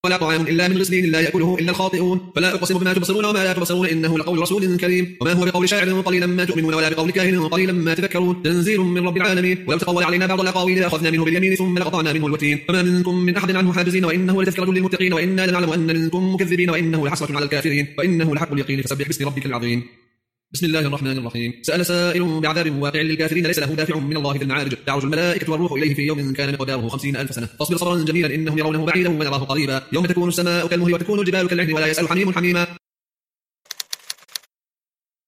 ولا طعام إلا من غسلين لا يأكله إلا الخاطئون. فلا أقسم بما تبصرون وما لا تبصرون إنه لقول رسول كريم وما هو بقول شاعر قليلا ما تؤمنون ولا بقول كاهن قليلا ما تذكرون. تنزيل من رب العالمين. ولو تقول علينا بعض الأقاويل لأخذنا منه باليمين ثم لقطعنا منه الوتين. فما منكم من أحد عنه حاجزين وإنه لتذكرة للمتقين وإنا لنعلم أن منكم مكذبين وإنه لحسرة على الكافرين وإنه لحق اليقين. فسبح باسم ربك العظيم. بسم الله الرحمن الرحيم. سأل سائل بعذاب واقع للكافرين ليس له دافع من الله ذي المعارج. تعرج الملائكة والروح إليه في يوم كان مقداره 50,000 سنة. فاصبر صبرا جميلا إنهم يرونه بعيدا ونراه قريبا. يوم تكون السماء كالمهل وتكون الجبال كالعهن ولا يسأل حميم حميما.